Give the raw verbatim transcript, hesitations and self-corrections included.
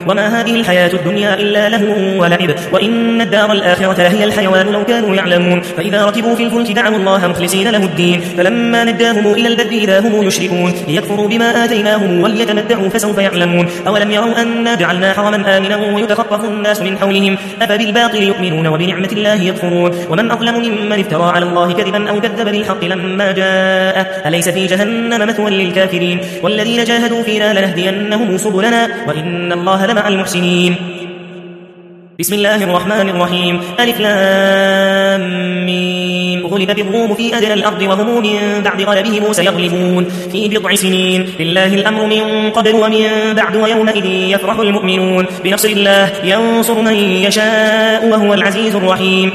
وما هذه الحياة الدنيا إلا لهو ولعب وإن الدار الآخرة لهي الحيوان لو كانوا يعلمون فإذا ركبوا في الفلك دعوا الله مخلصين له الدين فلما نجاهم إلى البر إذا هم يشركون ليكفروا بما آتيناهم وليتمتعوا فسوف يعلمون أولم يروا أنا جعلنا حرما آمنا ويتخطف الناس من حولهم أفبالباطل يؤمنون وبنعمة الله يكفرون ومن أظلم ممن افترى على الله كذبا أو كذب بالحق لما جاء أليس في جهنم مثوى للكافرين والذين جاهدوا فينا لنهدينهم سبلنا وإن الله لمع المحسنين. بسم الله الرحمن الرحيم ألف لام ميم غلبت الروم في أدنى الأرض وهم من بعد غلبهم سيغلبون في بضع سنين لله الأمر من قبل ومن بعد ويومئذ يفرح المؤمنون بنصر الله ينصر من يشاء وهو العزيز الرحيم.